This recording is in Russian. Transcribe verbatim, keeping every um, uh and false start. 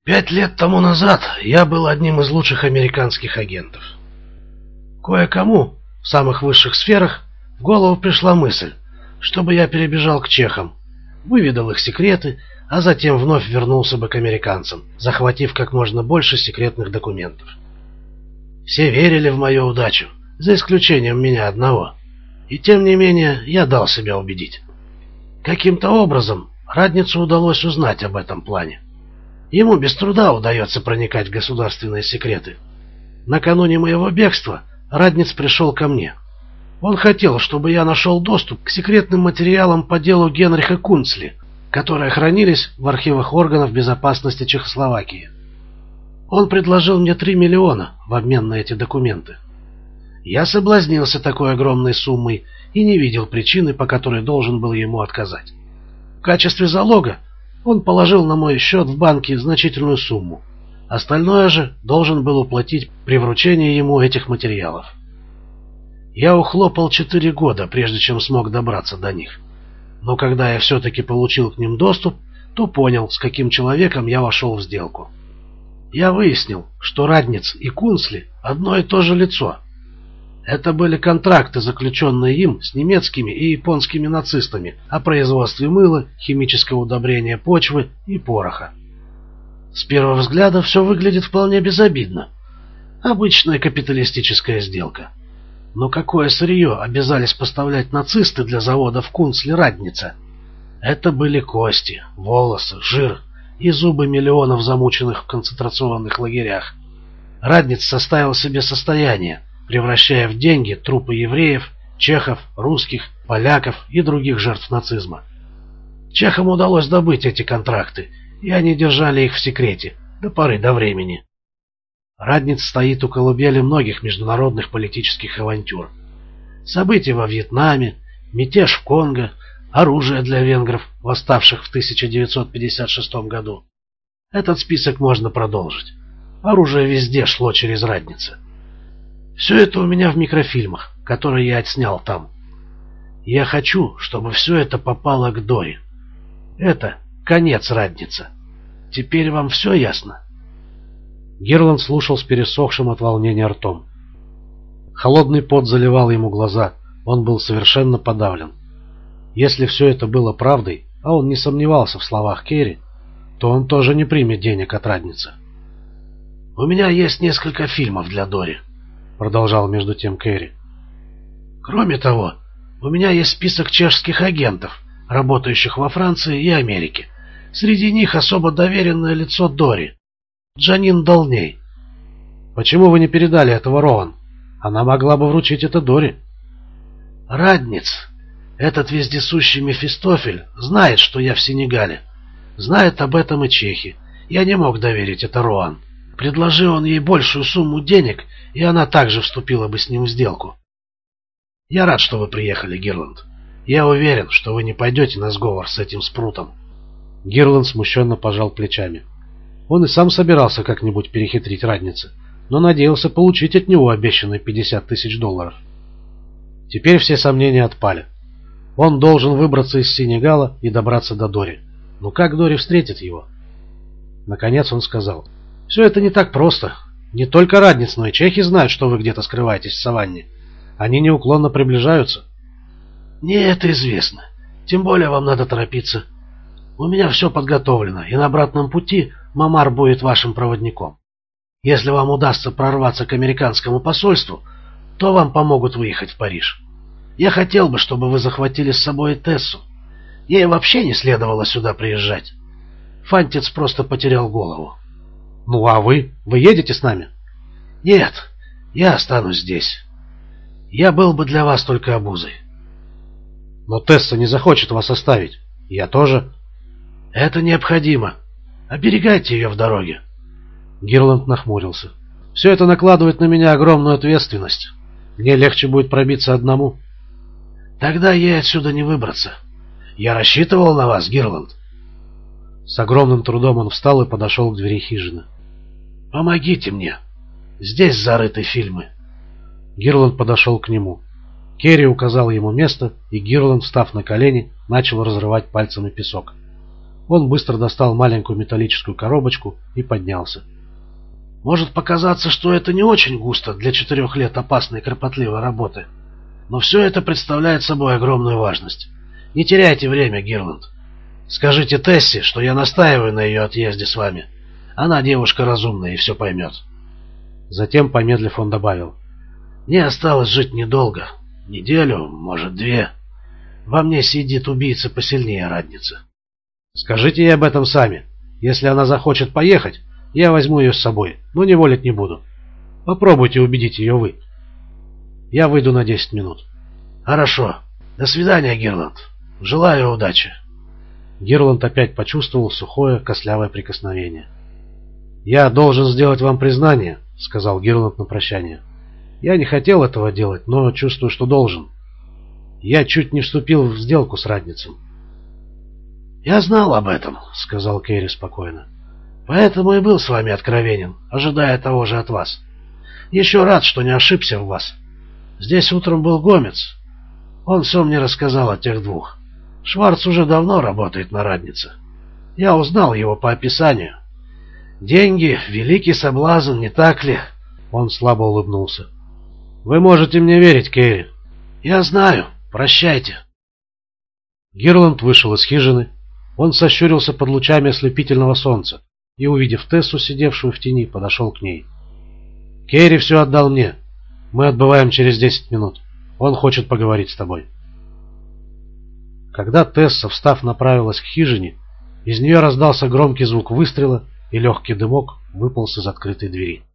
Пять лет тому назад я был одним из лучших американских агентов. Кое-кому в самых высших сферах в голову пришла мысль, чтобы я перебежал к чехам, выведал их секреты, а затем вновь вернулся бы к американцам, захватив как можно больше секретных документов. Все верили в мою удачу, за исключением меня одного. И тем не менее я дал себя убедить. Каким-то образом Радницу удалось узнать об этом плане. Ему без труда удается проникать в государственные секреты. Накануне моего бегства Радниц пришел ко мне. Он хотел, чтобы я нашел доступ к секретным материалам по делу Генриха Кунцли, которые хранились в архивах органов безопасности Чехословакии. Он предложил мне три миллиона в обмен на эти документы. Я соблазнился такой огромной суммой и не видел причины, по которой должен был ему отказать. В качестве залога он положил на мой счет в банке значительную сумму. Остальное же должен был уплатить при вручении ему этих материалов. Я ухлопал четыре года, прежде чем смог добраться до них. Но когда я все-таки получил к ним доступ, то понял, с каким человеком я вошел в сделку. Я выяснил, что Радниц и Кунцли одно и то же лицо. Это были контракты, заключенные им с немецкими и японскими нацистами о производстве мыла, химического удобрения почвы и пороха. С первого взгляда все выглядит вполне безобидно. Обычная капиталистическая сделка. Но какое сырье обязались поставлять нацисты для заводов Кунцли-Радница? Это были кости, волосы, жир и зубы миллионов замученных в концентрационных лагерях. Радниц составил себе состояние, превращая в деньги трупы евреев, чехов, русских, поляков и других жертв нацизма. Чехам удалось добыть эти контракты, и они держали их в секрете до поры до времени. Радниц стоит у колыбели многих международных политических авантюр. События во Вьетнаме, мятеж в Конго, оружие для венгров, восставших в тысяча девятьсот пятьдесят шестом году. Этот список можно продолжить. Оружие везде шло через Радница. Все это у меня в микрофильмах, которые я отснял там. Я хочу, чтобы все это попало к Дори. Это конец Радница. Теперь вам все ясно?» Гирланд слушал с пересохшим от волнения ртом. Холодный пот заливал ему глаза, он был совершенно подавлен. Если все это было правдой, а он не сомневался в словах Керри, то он тоже не примет денег от Радница. «У меня есть несколько фильмов для Дори», — продолжал между тем Керри. «Кроме того, у меня есть список чешских агентов, работающих во Франции и Америке. Среди них особо доверенное лицо Дори, Джанин Долней». «Почему вы не передали этого Роан? Она могла бы вручить это Дори». «Радниц, этот вездесущий Мефистофель, знает, что я в Сенегале. Знает об этом и чехи. Я не мог доверить это Роан. Предложи он ей большую сумму денег, и она также вступила бы с ним в сделку. Я рад, что вы приехали, Гирланд. Я уверен, что вы не пойдете на сговор с этим спрутом». Гирланд смущенно пожал плечами. Он и сам собирался как-нибудь перехитрить Радница, но надеялся получить от него обещанные пятьдесят тысяч долларов. Теперь все сомнения отпали. Он должен выбраться из Сенегала и добраться до Дори. Но как Дори встретит его? Наконец он сказал: «Все это не так просто. Не только Радниц, но и чехи знают, что вы где-то скрываетесь в саванне. Они неуклонно приближаются». «Мне это известно. Тем более вам надо торопиться. У меня все подготовлено, и на обратном пути Мамар будет вашим проводником. Если вам удастся прорваться к американскому посольству, то вам помогут выехать в Париж. Я хотел бы, чтобы вы захватили с собой Тессу. Ей вообще не следовало сюда приезжать. Фантиц просто потерял голову». «Ну а вы? Вы едете с нами?» «Нет, я останусь здесь. Я был бы для вас только обузой». «Но Тесса не захочет вас оставить. Я тоже». «Это необходимо. Оберегайте ее в дороге». Гирланд нахмурился. «Все это накладывает на меня огромную ответственность. Мне легче будет пробиться одному». «Тогда ей отсюда не выбраться. Я рассчитывал на вас, Гирланд». С огромным трудом он встал и подошел к двери хижины. «Помогите мне. Здесь зарыты фильмы». Гирланд подошел к нему. Керри указал ему место, и Гирланд, встав на колени, начал разрывать пальцами песок. Он быстро достал маленькую металлическую коробочку и поднялся. Может показаться, что это не очень густо для четырех лет опасной и кропотливой работы, но все это представляет собой огромную важность. Не теряйте время, Гирланд. Скажите Тессе, что я настаиваю на ее отъезде с вами. Она девушка разумная и все поймет. Затем, помедлив, он добавил: мне осталось жить недолго, неделю, может, две. Во мне сидит убийца посильнее Радницы. Скажите ей об этом сами. Если она захочет поехать, я возьму ее с собой, но не волить не буду. Попробуйте убедить ее вы. Я выйду на десять минут. Хорошо. До свидания, Гирланд. Желаю удачи. Гирланд опять почувствовал сухое, костлявое прикосновение. «Я должен сделать вам признание», — сказал Гирланд на прощание. «Я не хотел этого делать, но чувствую, что должен. Я чуть не вступил в сделку с Радницем». «Я знал об этом», — сказал Керри спокойно. «Поэтому и был с вами откровенен, ожидая того же от вас. Еще рад, что не ошибся в вас. Здесь утром был Гомец. Он все мне рассказал о тех двух. Шварц уже давно работает на Раднице. Я узнал его по описанию. Деньги — великий соблазн, не так ли?» Он слабо улыбнулся. «Вы можете мне верить, Керри». «Я знаю. Прощайте». Гирланд вышел из хижины. Он сощурился под лучами ослепительного солнца и, увидев Тессу, сидевшую в тени, подошел к ней. «Керри все отдал мне. Мы отбываем через десять минут. Он хочет поговорить с тобой». Когда Тесса, встав, направилась к хижине, из нее раздался громкий звук выстрела, и легкий дымок выполз из открытой двери.